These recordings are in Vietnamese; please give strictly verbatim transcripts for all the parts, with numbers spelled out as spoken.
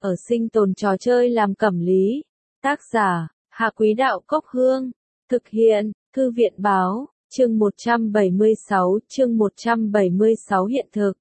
ở sinh tồn trò chơi làm cẩm lý. Tác giả, Hạ Quý Đạo Cốc Hương. Thực hiện, Thư viện Báo, chương một trăm bảy mươi sáu, chương một trăm bảy mươi sáu hiện thực.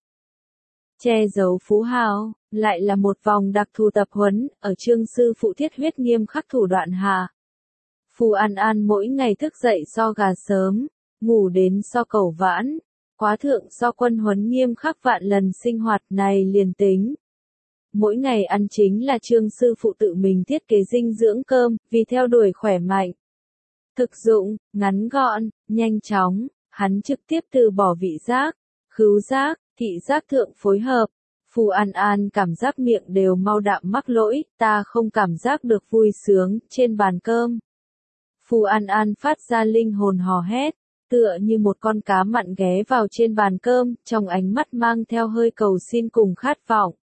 Che giấu phú hào, lại là một vòng đặc thù tập huấn, ở chương sư phụ thiết huyết nghiêm khắc thủ đoạn hạ. Phù An An mỗi ngày thức dậy so gà sớm, ngủ đến so cẩu vãn, quá thượng so quân huấn nghiêm khắc vạn lần sinh hoạt này liền tính. Mỗi ngày ăn chính là chương sư phụ tự mình thiết kế dinh dưỡng cơm, vì theo đuổi khỏe mạnh. Thực dụng, ngắn gọn, nhanh chóng, hắn trực tiếp từ bỏ vị giác, khứu giác, thị giác thượng phối hợp. Phù An An cảm giác miệng đều mau đạm mắc lỗi, ta không cảm giác được vui sướng, trên bàn cơm. Phù An An phát ra linh hồn hò hét, tựa như một con cá mặn ghé vào trên bàn cơm, trong ánh mắt mang theo hơi cầu xin cùng khát vọng.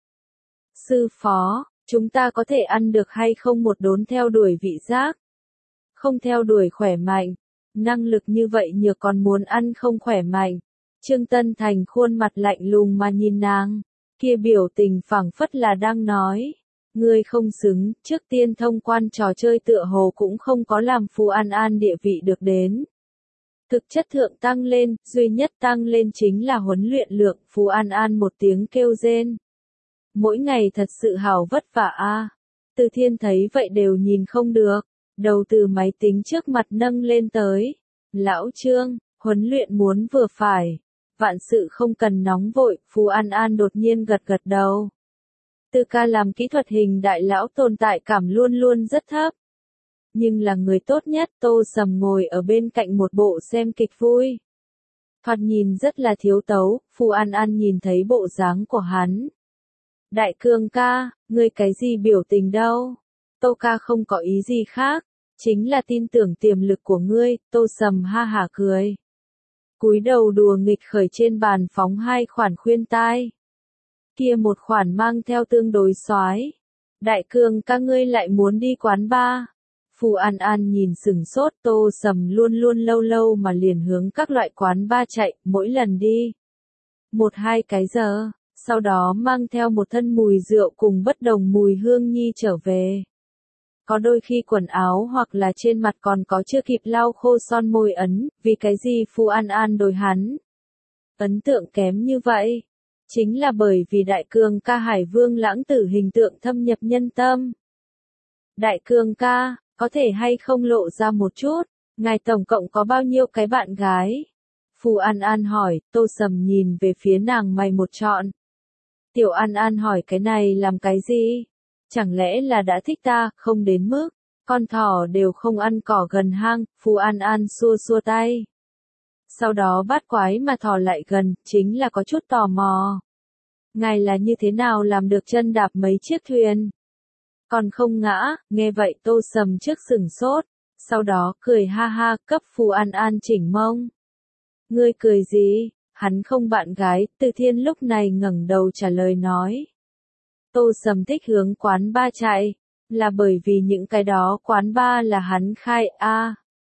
Sư phó, chúng ta có thể ăn được hay không một đốn theo đuổi vị giác? Không theo đuổi khỏe mạnh, năng lực như vậy nhược còn muốn ăn không khỏe mạnh. Trương Tân Thành khuôn mặt lạnh lùng mà nhìn nàng, kia biểu tình phảng phất là đang nói, ngươi không xứng, trước tiên thông quan trò chơi tựa hồ cũng không có làm Phù An An địa vị được đến. Thực chất thượng tăng lên, duy nhất tăng lên chính là huấn luyện lượng, Phù An An một tiếng kêu rên. Mỗi ngày thật sự hào vất vả a. À. Từ Thiên thấy vậy đều nhìn không được, đầu từ máy tính trước mặt nâng lên tới. Lão Trương, huấn luyện muốn vừa phải, vạn sự không cần nóng vội, Phù An An đột nhiên gật gật đầu. Từ ca làm kỹ thuật hình đại lão tồn tại cảm luôn luôn rất thấp. Nhưng là người tốt nhất, Tô Sầm ngồi ở bên cạnh một bộ xem kịch vui. Thoạt nhìn rất là thiếu tấu, Phù An An nhìn thấy bộ dáng của hắn. Đại Cương ca, ngươi cái gì biểu tình đâu? Tô ca không có ý gì khác, chính là tin tưởng tiềm lực của ngươi, Tô Sầm ha hả cười. Cúi đầu đùa nghịch khởi trên bàn phóng hai khoản khuyên tai. Kia một khoản mang theo tương đối soái. Đại Cương ca ngươi lại muốn đi quán bar. Phù An An nhìn sừng sốt, Tô Sầm luôn luôn lâu lâu mà liền hướng các loại quán bar chạy, mỗi lần đi một hai cái giờ, sau đó mang theo một thân mùi rượu cùng bất đồng mùi hương nhi trở về. Có đôi khi quần áo hoặc là trên mặt còn có chưa kịp lau khô son môi ấn, vì cái gì Phù An An đối hắn ấn tượng kém như vậy? Chính là bởi vì Đại Cương ca Hải Vương lãng tử hình tượng thâm nhập nhân tâm. Đại Cương ca, có thể hay không lộ ra một chút, ngài tổng cộng có bao nhiêu cái bạn gái? Phù An An hỏi, Tô Sầm nhìn về phía nàng mày một trọn. Tiểu An An hỏi cái này làm cái gì? Chẳng lẽ là đã thích ta, không đến mức, con thỏ đều không ăn cỏ gần hang, Phù An An xua xua tay. Sau đó bát quái mà thò lại gần, chính là có chút tò mò. Ngài là như thế nào làm được chân đạp mấy chiếc thuyền? Còn không ngã, nghe vậy Tô Sầm trước sừng sốt, sau đó cười ha ha, cấp Phù An An chỉnh mông. Ngươi cười gì? Hắn không bạn gái, Từ Thiên lúc này ngẩng đầu trả lời nói. Tô Sầm thích hướng quán bar chạy, là bởi vì những cái đó quán bar là hắn khai a. À.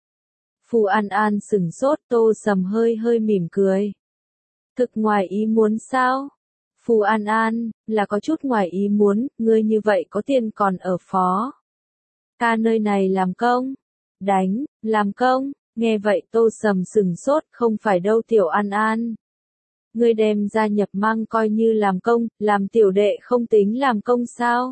Phù An An sừng sốt, Tô Sầm hơi hơi mỉm cười. Thực ngoài ý muốn sao? Phù An An, là có chút ngoài ý muốn, ngươi như vậy có tiền còn ở phó. Ca nơi này làm công, đánh, làm công, nghe vậy Tô Sầm sừng sốt, không phải đâu Tiểu An An. Ngươi đem gia nhập mang coi như làm công, làm tiểu đệ không tính làm công sao?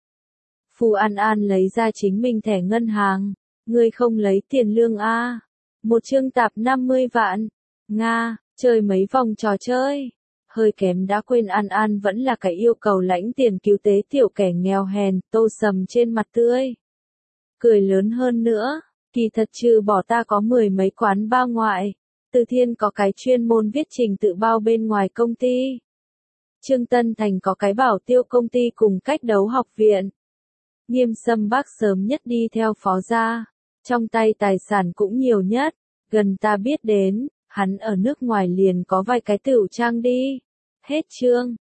Phù An An lấy ra chính mình thẻ ngân hàng, ngươi không lấy tiền lương a? À? Một chương tạp năm mươi vạn, Nga, chơi mấy vòng trò chơi. Hơi kém đã quên An An vẫn là cái yêu cầu lãnh tiền cứu tế tiểu kẻ nghèo hèn, Tô Sầm trên mặt tươi. Cười lớn hơn nữa, kỳ thật trừ bỏ ta có mười mấy quán bar ngoại. Từ Thiên có cái chuyên môn viết trình tự bao bên ngoài công ty. Trương Tân Thành có cái bảo tiêu công ty cùng cách đấu học viện. Nghiêm Sâm bác sớm nhất đi theo phó gia. Trong tay tài sản cũng nhiều nhất. Gần ta biết đến, hắn ở nước ngoài liền có vài cái tửu trang đi. Hết chương.